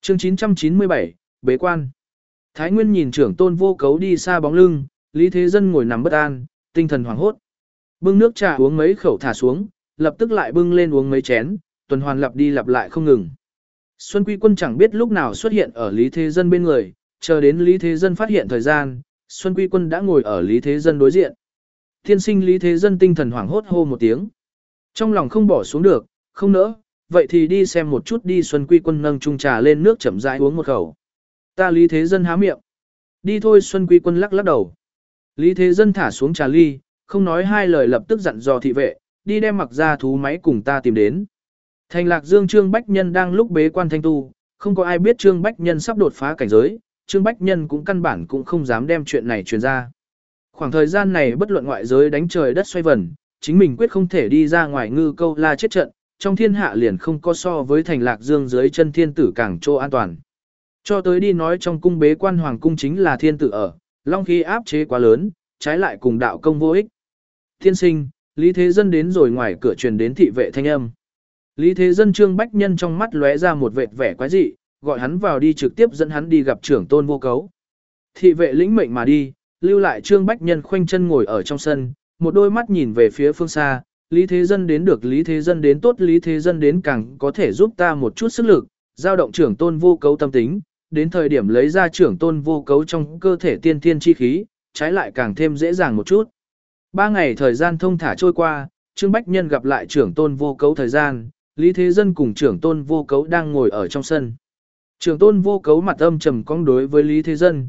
Chương 997, Bế quan. Thái Nguyên nhìn trưởng tôn vô cấu đi xa bóng lưng, Lý Thế Dân ngồi nằm bất an, tinh thần hoảng hốt. Bưng nước trà uống mấy khẩu thả xuống, lập tức lại bưng lên uống mấy chén, tuần hoàn lặp đi lặp lại không ngừng. Xuân Quy Quân chẳng biết lúc nào xuất hiện ở Lý Thế Dân bên người, chờ đến Lý Thế Dân phát hiện thời gian, Xuân Quy Quân đã ngồi ở Lý Thế Dân đối diện. Thiên sinh Lý Thế Dân tinh thần hoảng hốt hô một tiếng. Trong lòng không bỏ xuống được, không nỡ, vậy thì đi xem một chút đi. Xuân Quy Quân nâng chung trà lên nước chậm rãi uống một khẩu. Ta Lý Thế Dân há miệng. Đi thôi. Xuân Quy Quân lắc lắc đầu. Lý Thế Dân thả xuống trà ly, không nói hai lời lập tức dặn dò thị vệ, đi đem mặc ra thú máy cùng ta tìm đến. Thành Lạc Dương Trương Bách Nhân đang lúc bế quan thanh tu, không có ai biết Trương Bách Nhân sắp đột phá cảnh giới, Trương Bách Nhân cũng căn bản cũng không dám đem chuyện này truyền ra. Khoảng thời gian này bất luận ngoại giới đánh trời đất xoay vần, chính mình quyết không thể đi ra ngoài ngư câu la chết trận, trong thiên hạ liền không có so với Thành Lạc Dương dưới chân thiên tử càng chỗ an toàn. Cho tới đi nói trong cung bế quan hoàng cung chính là thiên tử ở, long khí áp chế quá lớn, trái lại cùng đạo công vô ích. Thiên sinh, Lý Thế Dân đến rồi, ngoài cửa truyền đến thị vệ thanh âm. Lý Thế Dân Trương Bách Nhân trong mắt lóe ra một vệt vẻ quái dị, gọi hắn vào đi, trực tiếp dẫn hắn đi gặp trưởng tôn vô cấu. Thị vệ lĩnh mệnh mà đi, lưu lại Trương Bách Nhân khoanh chân ngồi ở trong sân, một đôi mắt nhìn về phía phương xa. Lý Thế Dân đến được, Lý Thế Dân đến tốt, Lý Thế Dân đến càng có thể giúp ta một chút sức lực, giao động trưởng tôn vô cấu tâm tính, đến thời điểm lấy ra trưởng tôn vô cấu trong cơ thể tiên thiên chi khí, trái lại càng thêm dễ dàng một chút. 3 ngày thời gian thông thả trôi qua, Trương Bách Nhân gặp lại trưởng tôn vô cấu thời gian, Lý Thế Dân cùng trưởng tôn vô cấu đang ngồi ở trong sân. Trưởng tôn vô cấu mặt âm trầm cong đối với Lý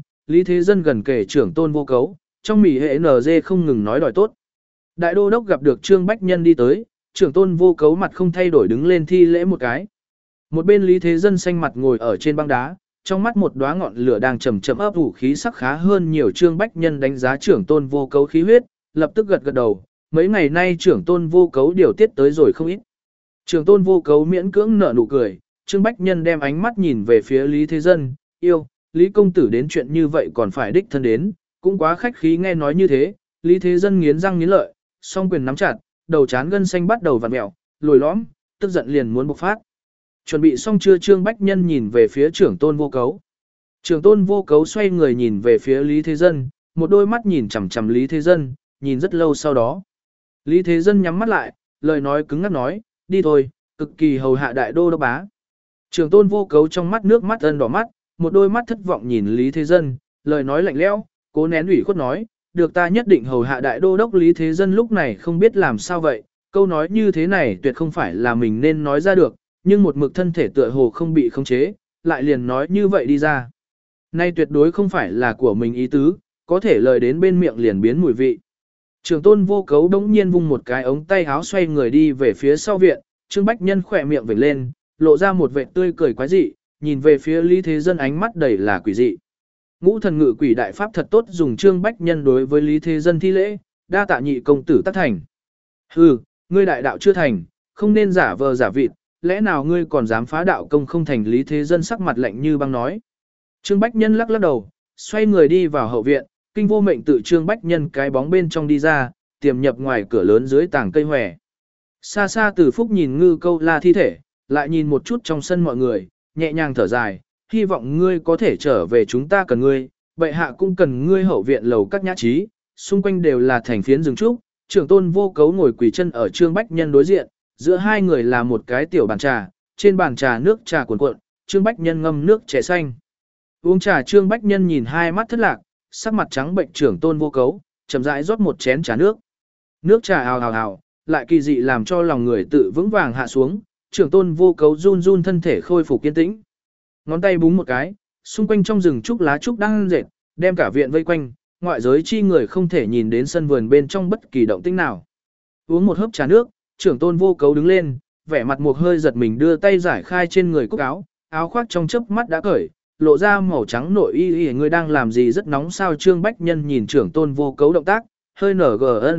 Thế Dân gần kể trưởng tôn vô cấu, trong mỉ hệ NG không ngừng nói đòi tốt. Đại đô đốc gặp được Trương Bách Nhân đi tới, trưởng tôn vô cấu mặt không thay đổi đứng lên thi lễ một cái. Một bên Lý Thế Dân xanh mặt ngồi ở trên băng đá, trong mắt một đóa ngọn lửa đang chậm chậm ấp ủ, khí sắc khá hơn nhiều. Trương Bách Nhân đánh giá trưởng tôn vô cấu khí huyết, lập tức gật gật đầu, mấy ngày nay trưởng tôn vô cấu điều tiết tới rồi không ít. Trưởng tôn vô cấu miễn cưỡng nở nụ cười, Trương Bách Nhân đem ánh mắt nhìn về phía Lý Thế Dân, yêu, Lý công tử đến chuyện như vậy còn phải đích thân đến, cũng quá khách khí. Nghe nói như thế, Lý Thế Dân nghiến răng nghiến lợi, song quyền nắm chặt, đầu trán gân xanh bắt đầu vặn mèo, lồi lõm, tức giận liền muốn bộc phát. Chuẩn bị xong chưa? Trương Bách Nhân nhìn về phía trưởng tôn vô cấu. Trưởng tôn vô cấu xoay người nhìn về phía Lý Thế Dân, một đôi mắt nhìn chằm chằm Lý Thế Dân, nhìn rất lâu sau đó. Lý Thế Dân nhắm mắt lại, lời nói cứng ngắc nói, đi thôi, cực kỳ hầu hạ đại đô đốc bá. Trưởng tôn vô cấu trong mắt nước mắt ân đỏ mắt, một đôi mắt thất vọng nhìn Lý Thế Dân, lời nói lạnh lẽo, cố nén ủy khuất nói, được, ta nhất định hầu hạ đại đô đốc. Lý Thế Dân lúc này không biết làm sao vậy, câu nói như thế này tuyệt không phải là mình nên nói ra được, nhưng một mực thân thể tựa hồ không bị khống chế, lại liền nói như vậy đi ra. Nay tuyệt đối không phải là của mình ý tứ, có thể lời đến bên miệng liền biến mùi vị. Trưởng tôn vô cấu đống nhiên vung một cái ống tay háo xoay người đi về phía sau viện, Trương Bách Nhân khỏe miệng vểnh lên, lộ ra một vẻ tươi cười quái dị, nhìn về phía Lý Thế Dân ánh mắt đầy là quỷ dị. Ngũ thần ngự quỷ đại pháp thật tốt dùng. Trương Bách Nhân đối với Lý Thế Dân thi lễ, đa tạ nhị công tử tác thành. Hừ, ngươi đại đạo chưa thành, không nên giả vờ giả vịt, lẽ nào ngươi còn dám phá đạo công không thành? Lý Thế Dân sắc mặt lạnh như băng nói. Trương Bách Nhân lắc lắc đầu, xoay người đi vào hậu viện, kinh vô mệnh tự Trương Bách Nhân cái bóng bên trong đi ra, tiềm nhập ngoài cửa lớn dưới tảng cây hòe. Xa xa Từ Phúc nhìn ngư câu la thi thể, lại nhìn một chút trong sân mọi người, nhẹ nhàng thở dài, hy vọng ngươi có thể trở về, chúng ta cần ngươi, bệ hạ cũng cần ngươi. Hậu viện lầu các nhã trí, xung quanh đều là thành phiến rừng trúc, trưởng tôn vô cấu ngồi quỳ chân ở Trương Bách Nhân đối diện, giữa hai người là một cái tiểu bàn trà, trên bàn trà nước trà cuồn cuộn, Trương Bách Nhân ngâm nước chè xanh. Uống trà Trương Bách Nhân nhìn hai mắt thất lạc, sắc mặt trắng bệnh trưởng tôn vô cấu, chậm rãi rót một chén trà nước. Nước trà hào hào hào, lại kỳ dị làm cho lòng người tự vững vàng hạ xuống, trưởng tôn vô cấu run run thân thể khôi phục kiên tĩnh. Ngón tay búng một cái, xung quanh trong rừng trúc lá trúc đang rệt, đem cả viện vây quanh, ngoại giới chi người không thể nhìn đến sân vườn bên trong bất kỳ động tĩnh nào. Uống một hớp trà nước, trưởng tôn vô cấu đứng lên, vẻ mặt một hơi giật mình, đưa tay giải khai trên người cúc áo, áo khoác trong chớp mắt đã cởi, lộ ra màu trắng nội y. Người đang làm gì rất nóng sao? Trương Bách Nhân nhìn trưởng tôn vô cấu động tác, hơi ngờ.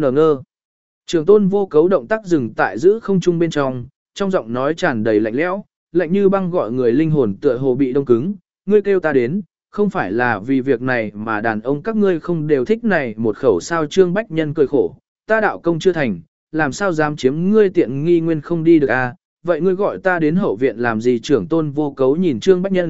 Trưởng tôn vô cấu động tác dừng tại giữ không trung bên trong giọng nói tràn đầy lạnh lẽo, lạnh như băng, gọi người linh hồn tựa hồ bị đông cứng. Ngươi kêu ta đến, không phải là vì việc này mà đàn ông các ngươi không đều thích này một khẩu sao? Trương Bách Nhân cười khổ, ta đạo công chưa thành, làm sao dám chiếm ngươi tiện nghi, nguyên không đi được à? Vậy ngươi gọi ta đến hậu viện làm gì? Trưởng tôn vô cấu nhìn Trương Bách Nhân,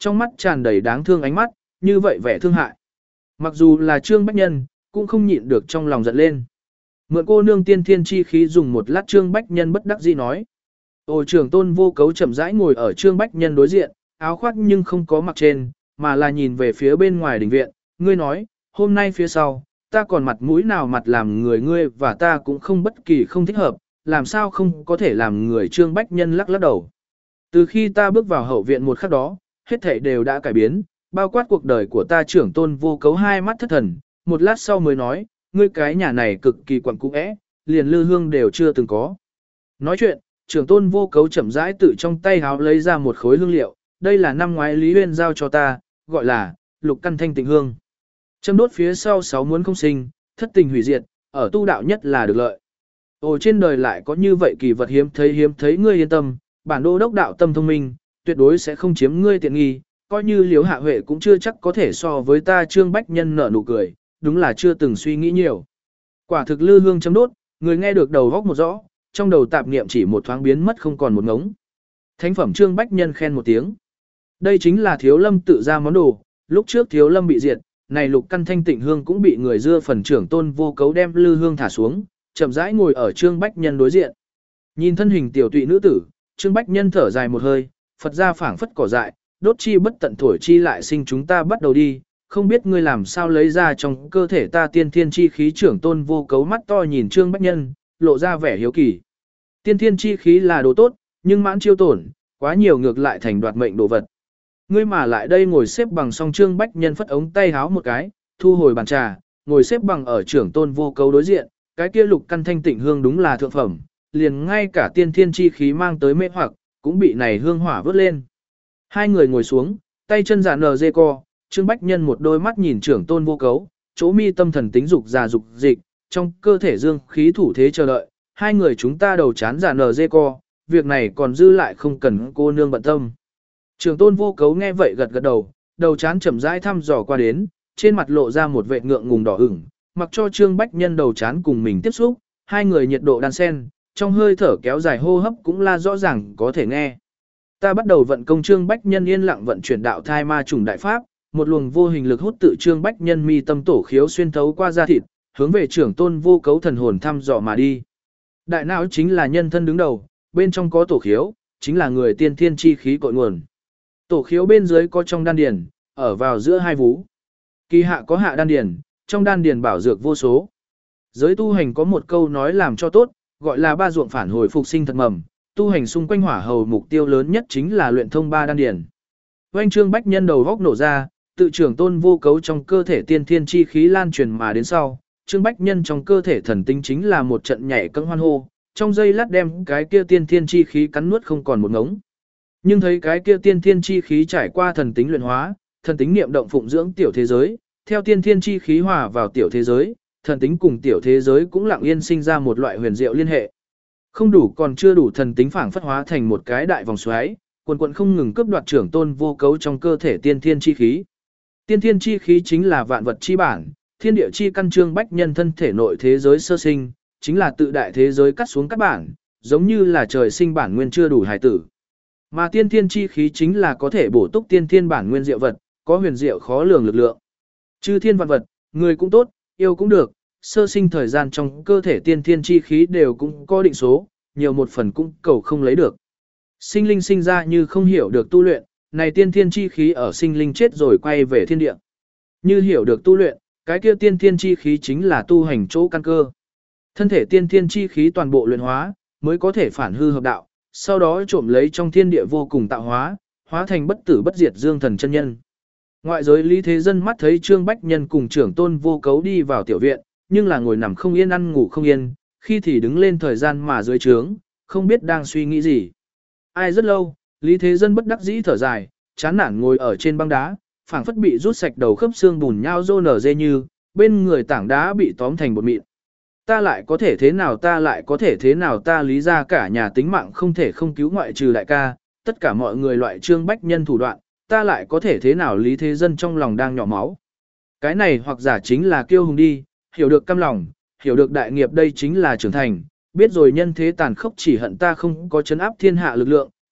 trong mắt tràn đầy đáng thương ánh mắt, như vậy vẻ thương hại. Mặc dù là Trương Bách Nhân, cũng không nhịn được trong lòng giận lên. Mượn cô nương tiên thiên chi khí dùng một lát, Trương Bách Nhân bất đắc dĩ nói. Ồ, Trưởng Tôn Vô Cấu chậm rãi ngồi ở Trương Bách Nhân đối diện, áo khoác nhưng không có mặc trên, mà là nhìn về phía bên ngoài đình viện. Ngươi nói, hôm nay phía sau, ta còn mặt mũi nào mặt làm người, ngươi và ta cũng không bất kỳ không thích hợp, làm sao không có thể làm người. Trương Bách Nhân lắc lắc đầu. Từ khi ta bước vào hậu viện một khắc đó, hết thảy đều đã cải biến, bao quát cuộc đời của ta. Trưởng Tôn Vô Cấu hai mắt thất thần, một lát sau mới nói, ngươi cái nhà này cực kỳ quẩn cũ é, liền lư hương đều chưa từng có. Nói chuyện, Trưởng Tôn Vô Cấu chậm rãi tự trong tay háo lấy ra một khối hương liệu, đây là năm ngoái Lý Huyên giao cho ta, gọi là lục căn thanh tịnh hương. Châm đốt phía sau 6 muốn không sinh, thất tình hủy diệt, ở tu đạo nhất là được lợi. Ồ, trên đời lại có như vậy kỳ vật hiếm thấy, ngươi yên tâm, bản đô đốc đạo tâm thông minh, tuyệt đối sẽ không chiếm ngươi tiện nghi, coi như Liễu Hạ Huệ cũng chưa chắc có thể so với ta. Trương Bách Nhân nở nụ cười, đúng là chưa từng suy nghĩ nhiều. Quả thực lư hương châm đốt, người nghe được đầu góc một rõ, trong đầu tạp niệm chỉ một thoáng biến mất không còn một ngống. Thánh phẩm. Trương Bách Nhân khen một tiếng. Đây chính là Thiếu Lâm tự ra món đồ, lúc trước Thiếu Lâm bị diệt, này lục căn thanh tịnh hương cũng bị người dưa phần. Trưởng Tôn Vô Cấu đem lư hương thả xuống, chậm rãi ngồi ở Trương Bách Nhân đối diện. Nhìn thân hình tiểu tụy nữ tử, Trương Bách Nhân thở dài một hơi, Phật ra phảng phất cỏ dại, đốt chi bất tận thổi chi lại sinh. Chúng ta bắt đầu đi, không biết ngươi làm sao lấy ra trong cơ thể ta tiên thiên chi khí. Trưởng Tôn Vô Cấu mắt to nhìn Trương Bách Nhân, lộ ra vẻ hiếu kỳ. Tiên thiên chi khí là đồ tốt, nhưng mãn chiêu tổn, quá nhiều ngược lại thành đoạt mệnh đồ vật. Ngươi mà lại đây ngồi xếp bằng. Song Trương Bách Nhân phất ống tay háo một cái, thu hồi bàn trà, ngồi xếp bằng ở Trưởng Tôn Vô Cấu đối diện. Cái kia lục căn thanh tịnh hương đúng là thượng phẩm, liền ngay cả tiên thiên chi khí mang tới mê hoặc, cũng bị này hương hỏa vớt lên. Hai người ngồi xuống, tay chân giãn nở dê co, Trương Bách Nhân một đôi mắt nhìn Trưởng Tôn Vô Cấu, chỗ mi tâm thần tính dục già dục dịch, trong cơ thể dương khí thủ thế chờ đợi. Hai người chúng ta đầu chán giãn nở dê co, việc này còn dư lại không cần cô nương bận tâm. Trưởng Tôn Vô Cấu nghe vậy gật gật đầu, đầu chán chậm rãi thăm dò qua đến, trên mặt lộ ra một vệt ngượng ngùng đỏ ửng, mặc cho Trương Bách Nhân đầu chán cùng mình tiếp xúc, hai người nhiệt độ đan xen, trong hơi thở kéo dài hô hấp cũng là rõ ràng có thể nghe. Ta bắt đầu vận công. Trương Bách Nhân yên lặng vận chuyển đạo thai ma trùng đại pháp, một luồng vô hình lực hút tự Trương Bách Nhân mi tâm tổ khiếu xuyên thấu qua da thịt, hướng về Trưởng Tôn Vô Cấu thần hồn thăm dò mà đi. Đại não chính là nhân thân đứng đầu, bên trong có tổ khiếu, chính là người tiên thiên chi khí cội nguồn. Tổ khiếu bên dưới có trong đan điền, ở vào giữa hai vú. Kỳ hạ có hạ đan điền, trong đan điền bảo dược vô số. Giới tu hành có một câu nói làm cho tốt, gọi là ba ruộng phản hồi phục sinh thật mầm, tu hành xung quanh hỏa hầu mục tiêu lớn nhất chính là luyện thông ba đan điền. Oanh Trương Bách Nhân đầu góc nổ ra, tự Trưởng Tôn Vô Cấu trong cơ thể tiên thiên chi khí lan truyền mà đến sau, Trương Bách Nhân trong cơ thể thần tinh chính là một trận nhảy cẫng hoan hô, trong giây lát đem cái kia tiên thiên chi khí cắn nuốt không còn một ngống. Nhưng thấy cái kia tiên thiên chi khí trải qua thần tính luyện hóa, thần tính niệm động phụng dưỡng tiểu thế giới, theo tiên thiên chi khí hòa vào tiểu thế giới, thần tính cùng tiểu thế giới cũng lặng yên sinh ra một loại huyền diệu liên hệ. Không đủ còn chưa đủ, thần tính phảng phất hóa thành một cái đại vòng xoáy, quần quần không ngừng cướp đoạt Trưởng Tôn Vô Cấu trong cơ thể tiên thiên chi khí. Tiên thiên chi khí chính là vạn vật chi bản, thiên địa chi căn. Trương Bách Nhân thân thể nội thế giới sơ sinh, chính là tự đại thế giới cắt xuống các bản, giống như là trời sinh bản nguyên chưa đủ hài tử. Mà tiên thiên chi khí chính là có thể bổ túc tiên thiên bản nguyên diệu vật, có huyền diệu khó lường lực lượng. Chư thiên vạn vật, người cũng tốt, yêu cũng được, sơ sinh thời gian trong cơ thể tiên thiên chi khí đều cũng có định số, nhiều một phần cũng cầu không lấy được. Sinh linh sinh ra như không hiểu được tu luyện, này tiên thiên chi khí ở sinh linh chết rồi quay về thiên địa. Như hiểu được tu luyện, cái kia tiên thiên chi khí chính là tu hành chỗ căn cơ. Thân thể tiên thiên chi khí toàn bộ luyện hóa, mới có thể phản hư hợp đạo, sau đó trộm lấy trong thiên địa vô cùng tạo hóa, hóa thành bất tử bất diệt dương thần chân nhân. Ngoại giới Lý Thế Dân mắt thấy Trương Bách Nhân cùng Trưởng Tôn Vô Cấu đi vào tiểu viện, nhưng là ngồi nằm không yên ăn ngủ không yên, khi thì đứng lên thời gian mà dưới trướng, không biết đang suy nghĩ gì. Ai rất lâu, Lý Thế Dân bất đắc dĩ thở dài, chán nản ngồi ở trên băng đá, phảng phất bị rút sạch đầu khớp xương bùn nhau rô nở dê như, bên người tảng đá bị tóm thành bột mịn. Ta lại có thể thế nào, ta lại có thể thế nào, ta Lý ra cả nhà tính mạng không thể không cứu ngoại trừ đại ca, tất cả mọi người loại Trương Bách Nhân thủ đoạn, ta lại có thể thế nào. Lý Thế Dân trong lòng đang nhỏ máu. Cái này hoặc giả chính là kiêu hùng đi, hiểu được căm lòng, hiểu được đại nghiệp, đây chính là trưởng thành, biết rồi nhân thế tàn khốc, chỉ hận ta không có chấn áp thiên hạ lực lượng,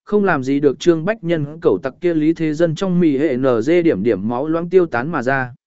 không làm gì được Trương Bách Nhân cẩu tặc kia Lý Thế Dân trong mì hệ nở dê điểm điểm máu loãng tiêu tán mà ra.